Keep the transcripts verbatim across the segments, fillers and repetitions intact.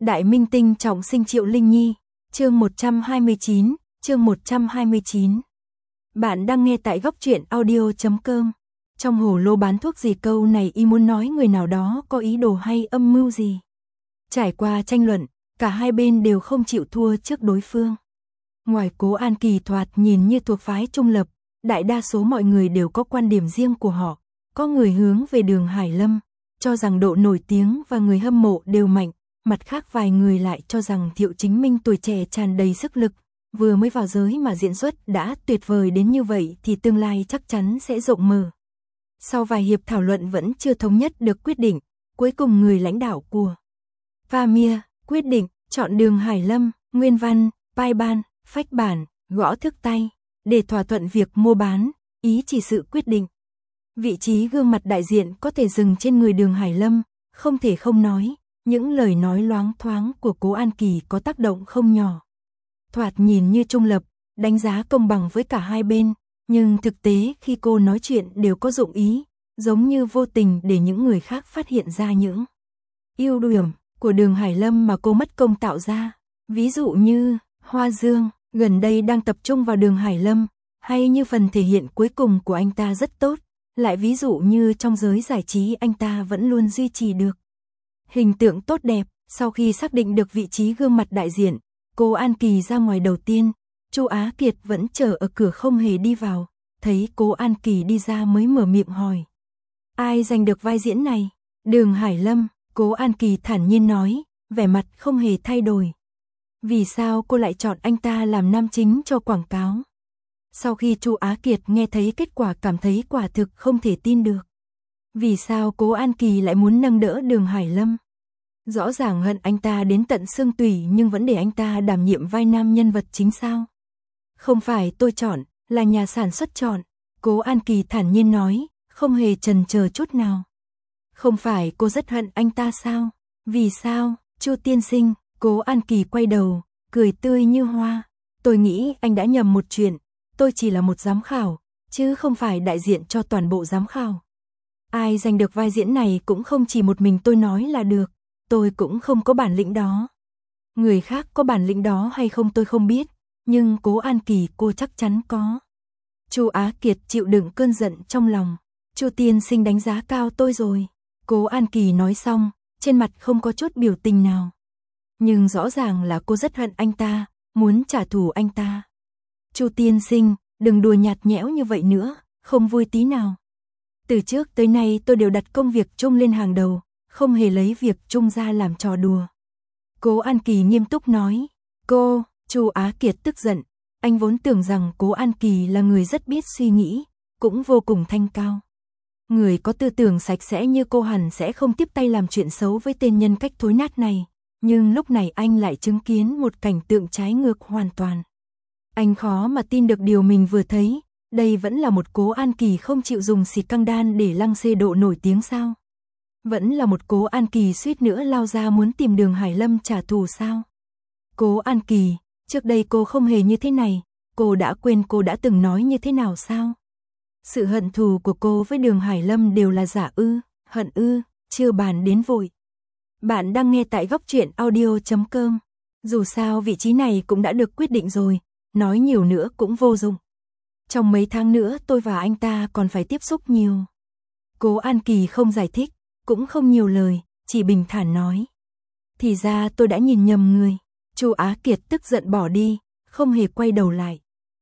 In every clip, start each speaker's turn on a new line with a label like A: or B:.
A: Đại minh tinh trọng sinh Triệu Linh Nhi, chương một trăm hai mươi chín, chương một trăm hai mươi chín. Bạn đang nghe tại góc truyện audio chấm com. Trong hồ lô bán thuốc gì câu này y muốn nói người nào đó có ý đồ hay âm mưu gì. Trải qua tranh luận, cả hai bên đều không chịu thua trước đối phương. Ngoài Cố An Kỳ thoạt nhìn như thuộc phái trung lập, đại đa số mọi người đều có quan điểm riêng của họ. Có người hướng về Đường Hải Lâm, cho rằng độ nổi tiếng và người hâm mộ đều mạnh. Mặt khác vài người lại cho rằng Thiệu Chính Minh tuổi trẻ tràn đầy sức lực, vừa mới vào giới mà diễn xuất đã tuyệt vời đến như vậy thì tương lai chắc chắn sẽ rộng mở. Sau vài hiệp thảo luận vẫn chưa thống nhất được quyết định, cuối cùng người lãnh đạo của Pamir quyết định chọn Đường Hải Lâm, nguyên văn, pai ban, phách bản, gõ thức tay, để thỏa thuận việc mua bán, ý chỉ sự quyết định. Vị trí gương mặt đại diện có thể dừng trên người Đường Hải Lâm, không thể không nói. Những lời nói loáng thoáng của Cố An Kỳ có tác động không nhỏ. Thoạt nhìn như trung lập, đánh giá công bằng với cả hai bên, nhưng thực tế khi cô nói chuyện đều có dụng ý, giống như vô tình để những người khác phát hiện ra những ưu điểm của Đường Hải Lâm mà cô mất công tạo ra. Ví dụ như, Hoa Dương, gần đây đang tập trung vào Đường Hải Lâm, hay như phần thể hiện cuối cùng của anh ta rất tốt, lại ví dụ như trong giới giải trí anh ta vẫn luôn duy trì được hình tượng tốt đẹp. Sau khi xác định được vị trí gương mặt đại diện, Cố An Kỳ ra ngoài đầu tiên, Chu Á Kiệt vẫn chờ ở cửa không hề đi vào, thấy Cố An Kỳ đi ra mới mở miệng hỏi. Ai giành được vai diễn này? Đường Hải Lâm, Cố An Kỳ thản nhiên nói, vẻ mặt không hề thay đổi. Vì sao cô lại chọn anh ta làm nam chính cho quảng cáo? Sau khi Chu Á Kiệt nghe thấy kết quả cảm thấy quả thực không thể tin được. Vì sao Cố An Kỳ lại muốn nâng đỡ Đường Hải Lâm? Rõ ràng hận anh ta đến tận xương tủy nhưng vẫn để anh ta đảm nhiệm vai nam nhân vật chính sao? Không phải tôi chọn, là nhà sản xuất chọn. Cố An Kỳ thản nhiên nói, không hề chần chờ chút nào. Không phải cô rất hận anh ta sao? Vì sao? Chu tiên sinh, Cố An Kỳ quay đầu, cười tươi như hoa. Tôi nghĩ anh đã nhầm một chuyện, tôi chỉ là một giám khảo, chứ không phải đại diện cho toàn bộ giám khảo. Ai giành được vai diễn này cũng không chỉ một mình tôi nói là được, tôi cũng không có bản lĩnh đó. Người khác có bản lĩnh đó hay không tôi không biết, nhưng Cố An Kỳ cô chắc chắn có. Chu Á Kiệt chịu đựng cơn giận trong lòng, Chu tiên sinh đánh giá cao tôi rồi. Cố An Kỳ nói xong, trên mặt không có chút biểu tình nào. Nhưng rõ ràng là cô rất hận anh ta, muốn trả thù anh ta. Chu tiên sinh, đừng đùa nhạt nhẽo như vậy nữa, không vui tí nào. Từ trước tới nay tôi đều đặt công việc chung lên hàng đầu, không hề lấy việc chung ra làm trò đùa. Cố An Kỳ nghiêm túc nói. Cô, Chu Á Kiệt tức giận, anh vốn tưởng rằng Cố An Kỳ là người rất biết suy nghĩ, cũng vô cùng thanh cao. Người có tư tưởng sạch sẽ như cô hẳn sẽ không tiếp tay làm chuyện xấu với tên nhân cách thối nát này, nhưng lúc này anh lại chứng kiến một cảnh tượng trái ngược hoàn toàn. Anh khó mà tin được điều mình vừa thấy. Đây vẫn là một Cố An Kỳ không chịu dùng xịt căng đan để lăng xê độ nổi tiếng sao? Vẫn là một Cố An Kỳ suýt nữa lao ra muốn tìm Đường Hải Lâm trả thù sao? Cố An Kỳ, trước đây cô không hề như thế này, cô đã quên cô đã từng nói như thế nào sao? Sự hận thù của cô với Đường Hải Lâm đều là giả ư, hận ư, chưa bàn đến vội. Bạn đang nghe tại góc truyện audio chấm com. Dù sao vị trí này cũng đã được quyết định rồi, nói nhiều nữa cũng vô dụng. Trong mấy tháng nữa tôi và anh ta còn phải tiếp xúc nhiều. Cố An Kỳ không giải thích, cũng không nhiều lời, chỉ bình thản nói. Thì ra tôi đã nhìn nhầm người. Chu Á Kiệt tức giận bỏ đi, không hề quay đầu lại.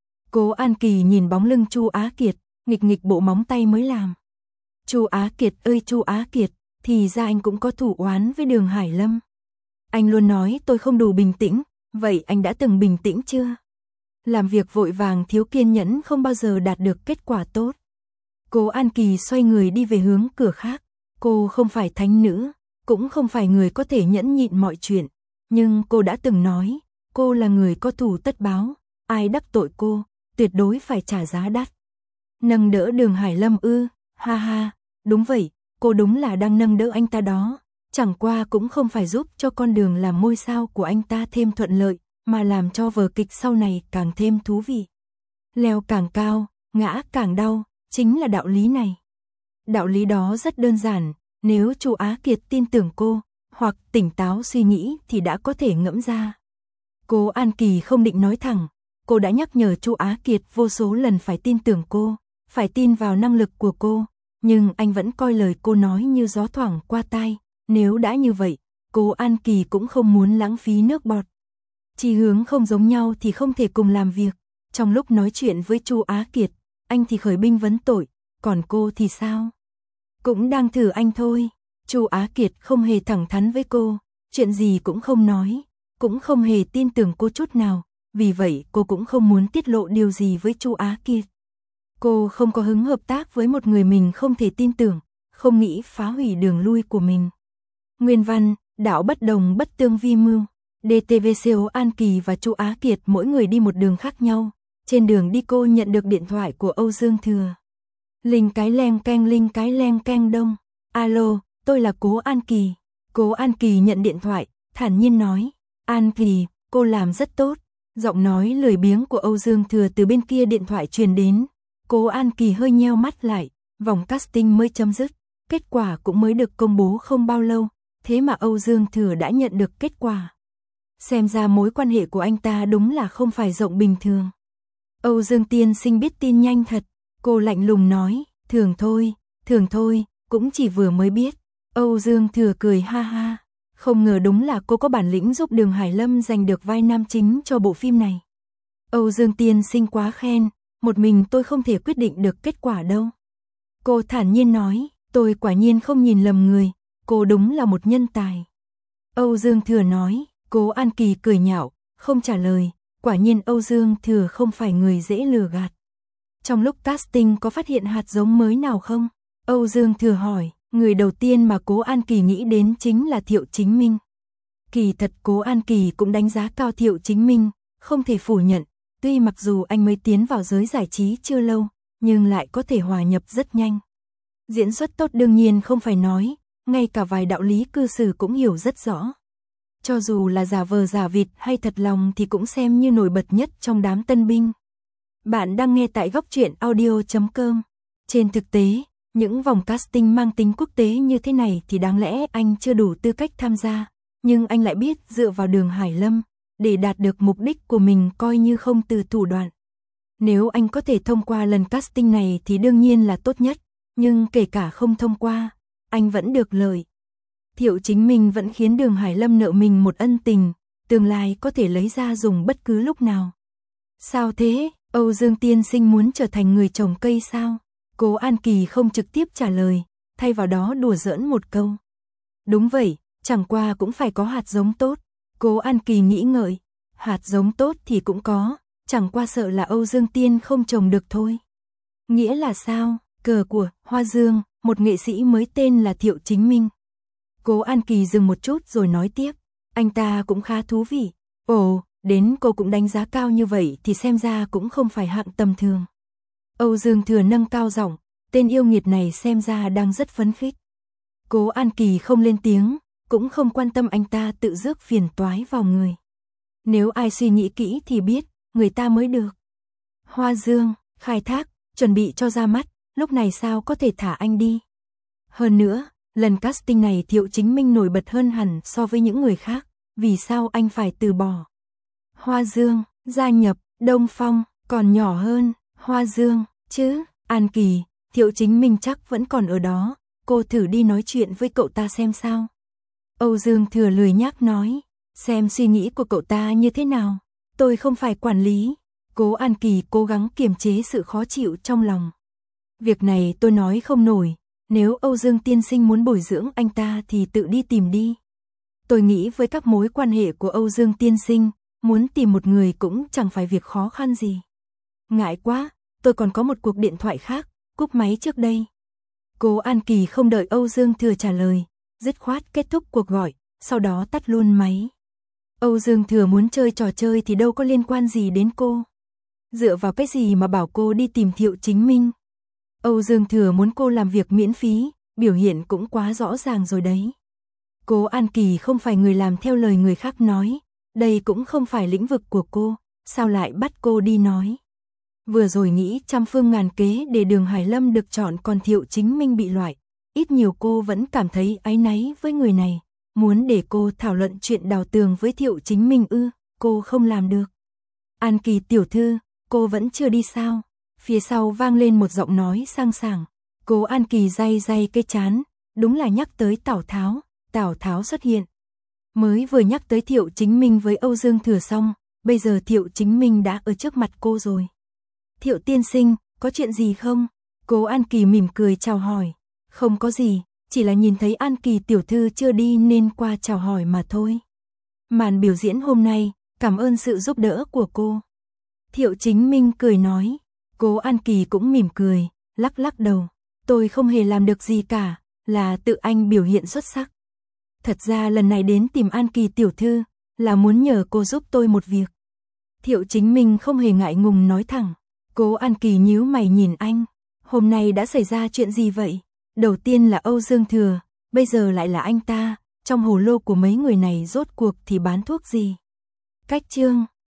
A: Cố An Kỳ nhìn bóng lưng Chu Á Kiệt, nghịch nghịch bộ móng tay mới làm. Chu Á Kiệt ơi Chu Á Kiệt, thì ra anh cũng có thủ oán với Đường Hải Lâm. Anh luôn nói tôi không đủ bình tĩnh, vậy anh đã từng bình tĩnh chưa? Làm việc vội vàng thiếu kiên nhẫn không bao giờ đạt được kết quả tốt. Cố An Kỳ xoay người đi về hướng cửa khác. Cô không phải thánh nữ, cũng không phải người có thể nhẫn nhịn mọi chuyện. Nhưng cô đã từng nói, cô là người có thù tất báo. Ai đắc tội cô, tuyệt đối phải trả giá đắt. Nâng đỡ Đường Hải Lâm ư, ha ha, đúng vậy, cô đúng là đang nâng đỡ anh ta đó. Chẳng qua cũng không phải giúp cho con đường làm ngôi sao của anh ta thêm thuận lợi, mà làm cho vở kịch sau này càng thêm thú vị. Leo càng cao, ngã càng đau, chính là đạo lý này. Đạo lý đó rất đơn giản, nếu Chu Á Kiệt tin tưởng cô, hoặc tỉnh táo suy nghĩ thì đã có thể ngẫm ra. Cố An Kỳ không định nói thẳng, cô đã nhắc nhở Chu Á Kiệt vô số lần phải tin tưởng cô, phải tin vào năng lực của cô, nhưng anh vẫn coi lời cô nói như gió thoảng qua tai, nếu đã như vậy, Cố An Kỳ cũng không muốn lãng phí nước bọt. Chí hướng không giống nhau thì không thể cùng làm việc. Trong lúc nói chuyện với Chu Á Kiệt, anh thì khởi binh vấn tội, còn cô thì sao? Cũng đang thử anh thôi. Chu Á Kiệt không hề thẳng thắn với cô, chuyện gì cũng không nói, cũng không hề tin tưởng cô chút nào, vì vậy cô cũng không muốn tiết lộ điều gì với Chu Á Kiệt. Cô không có hứng hợp tác với một người mình không thể tin tưởng, không nghĩ phá hủy đường lui của mình. Nguyên văn, đạo bất đồng bất tương vi mưu. đê tê vê Cố An Kỳ và Chu Á Kiệt mỗi người đi một đường khác nhau. Trên đường đi cô nhận được điện thoại của Âu Dương Thừa. Linh cái leng keng linh cái leng keng đông. Alo, tôi là Cố An Kỳ. Cố An Kỳ nhận điện thoại, thản nhiên nói. An Kỳ, cô làm rất tốt. Giọng nói lười biếng của Âu Dương Thừa từ bên kia điện thoại truyền đến. Cố An Kỳ hơi nheo mắt lại, vòng casting mới chấm dứt. Kết quả cũng mới được công bố không bao lâu, thế mà Âu Dương Thừa đã nhận được kết quả. Xem ra mối quan hệ của anh ta đúng là không phải rộng bình thường. Âu Dương tiên sinh biết tin nhanh thật, cô lạnh lùng nói, thường thôi, thường thôi, cũng chỉ vừa mới biết. Âu Dương Thừa cười ha ha, không ngờ đúng là cô có bản lĩnh giúp Đường Hải Lâm giành được vai nam chính cho bộ phim này. Âu Dương tiên sinh quá khen, một mình tôi không thể quyết định được kết quả đâu. Cô thản nhiên nói, tôi quả nhiên không nhìn lầm người, cô đúng là một nhân tài. Âu Dương Thừa nói, Cố An Kỳ cười nhạo, không trả lời, quả nhiên Âu Dương Thừa không phải người dễ lừa gạt. Trong lúc casting có phát hiện hạt giống mới nào không? Âu Dương Thừa hỏi, người đầu tiên mà Cố An Kỳ nghĩ đến chính là Thiệu Chính Minh. Kỳ thật Cố An Kỳ cũng đánh giá cao Thiệu Chính Minh, không thể phủ nhận, tuy mặc dù anh mới tiến vào giới giải trí chưa lâu, nhưng lại có thể hòa nhập rất nhanh. Diễn xuất tốt đương nhiên không phải nói, ngay cả vài đạo lý cư xử cũng hiểu rất rõ. Cho dù là giả vờ giả vịt hay thật lòng thì cũng xem như nổi bật nhất trong đám tân binh. Bạn đang nghe tại góc truyện audio chấm com. Trên thực tế, những vòng casting mang tính quốc tế như thế này thì đáng lẽ anh chưa đủ tư cách tham gia, nhưng anh lại biết dựa vào Đường Hải Lâm, để đạt được mục đích của mình coi như không từ thủ đoạn. Nếu anh có thể thông qua lần casting này thì đương nhiên là tốt nhất, nhưng kể cả không thông qua, anh vẫn được lợi. Thiệu Chính Minh vẫn khiến Đường Hải Lâm nợ mình một ân tình, tương lai có thể lấy ra dùng bất cứ lúc nào. Sao thế, Âu Dương tiên sinh muốn trở thành người trồng cây sao? Cố An Kỳ không trực tiếp trả lời, thay vào đó đùa giỡn một câu. Đúng vậy, chẳng qua cũng phải có hạt giống tốt. Cố An Kỳ nghĩ ngợi, hạt giống tốt thì cũng có, chẳng qua sợ là Âu Dương tiên không trồng được thôi. Nghĩa là sao? Cờ của Hoa Dương, một nghệ sĩ mới tên là Thiệu Chính Minh. Cố An Kỳ dừng một chút rồi nói tiếp, anh ta cũng khá thú vị. Ồ, đến cô cũng đánh giá cao như vậy thì xem ra cũng không phải hạng tầm thường. Âu Dương Thừa nâng cao giọng, tên yêu nghiệt này xem ra đang rất phấn khích. Cố An Kỳ không lên tiếng, cũng không quan tâm anh ta tự rước phiền toái vào người. Nếu ai suy nghĩ kỹ thì biết, người ta mới được. Hoa Dương, khai thác, chuẩn bị cho ra mắt, lúc này sao có thể thả anh đi. Hơn nữa, lần casting này Thiệu Chính Minh nổi bật hơn hẳn so với những người khác, vì sao anh phải từ bỏ. Hoa Dương, gia nhập, Đông Phong, còn nhỏ hơn, Hoa Dương, chứ, An Kỳ, Thiệu Chính Minh chắc vẫn còn ở đó, cô thử đi nói chuyện với cậu ta xem sao. Âu Dương Thừa lười nhác nói, xem suy nghĩ của cậu ta như thế nào, tôi không phải quản lý. Cố An Kỳ cố gắng kiềm chế sự khó chịu trong lòng. Việc này tôi nói không nổi, nếu Âu Dương tiên sinh muốn bồi dưỡng anh ta thì tự đi tìm đi. Tôi nghĩ với các mối quan hệ của Âu Dương tiên sinh, muốn tìm một người cũng chẳng phải việc khó khăn gì. Ngại quá, tôi còn có một cuộc điện thoại khác, cúp máy trước đây. Cố An Kỳ không đợi Âu Dương Thừa trả lời, dứt khoát kết thúc cuộc gọi, sau đó tắt luôn máy. Âu Dương Thừa muốn chơi trò chơi thì đâu có liên quan gì đến cô. Dựa vào cái gì mà bảo cô đi tìm Thiệu Chính Minh? Âu Dương Thừa muốn cô làm việc miễn phí, biểu hiện cũng quá rõ ràng rồi đấy. Cố An Kỳ không phải người làm theo lời người khác nói, đây cũng không phải lĩnh vực của cô, sao lại bắt cô đi nói. Vừa rồi nghĩ trăm phương ngàn kế để Đường Hải Lâm được chọn còn Thiệu Chính Minh bị loại, ít nhiều cô vẫn cảm thấy áy náy với người này, muốn để cô thảo luận chuyện đào tường với Thiệu Chính Minh ư, cô không làm được. An Kỳ tiểu thư, cô vẫn chưa đi sao? Phía sau vang lên một giọng nói sang sảng. Cố An Kỳ day day cái chán, đúng là nhắc tới Tào Tháo, Tào Tháo xuất hiện. Mới vừa nhắc tới Thiệu Chính Minh với Âu Dương Thừa xong, bây giờ Thiệu Chính Minh đã ở trước mặt cô rồi. Thiệu tiên sinh, có chuyện gì không? Cố An Kỳ mỉm cười chào hỏi. Không có gì, chỉ là nhìn thấy An Kỳ tiểu thư chưa đi nên qua chào hỏi mà thôi. Màn biểu diễn hôm nay, cảm ơn sự giúp đỡ của cô. Thiệu Chính Minh cười nói. Cố An Kỳ cũng mỉm cười, lắc lắc đầu. Tôi không hề làm được gì cả, là tự anh biểu hiện xuất sắc. Thật ra lần này đến tìm An Kỳ tiểu thư, là muốn nhờ cô giúp tôi một việc. Thiệu Chính Minh không hề ngại ngùng nói thẳng. Cố An Kỳ nhíu mày nhìn anh. Hôm nay đã xảy ra chuyện gì vậy? Đầu tiên là Âu Dương Thừa, bây giờ lại là anh ta. Trong hồ lô của mấy người này rốt cuộc thì bán thuốc gì? Cách chương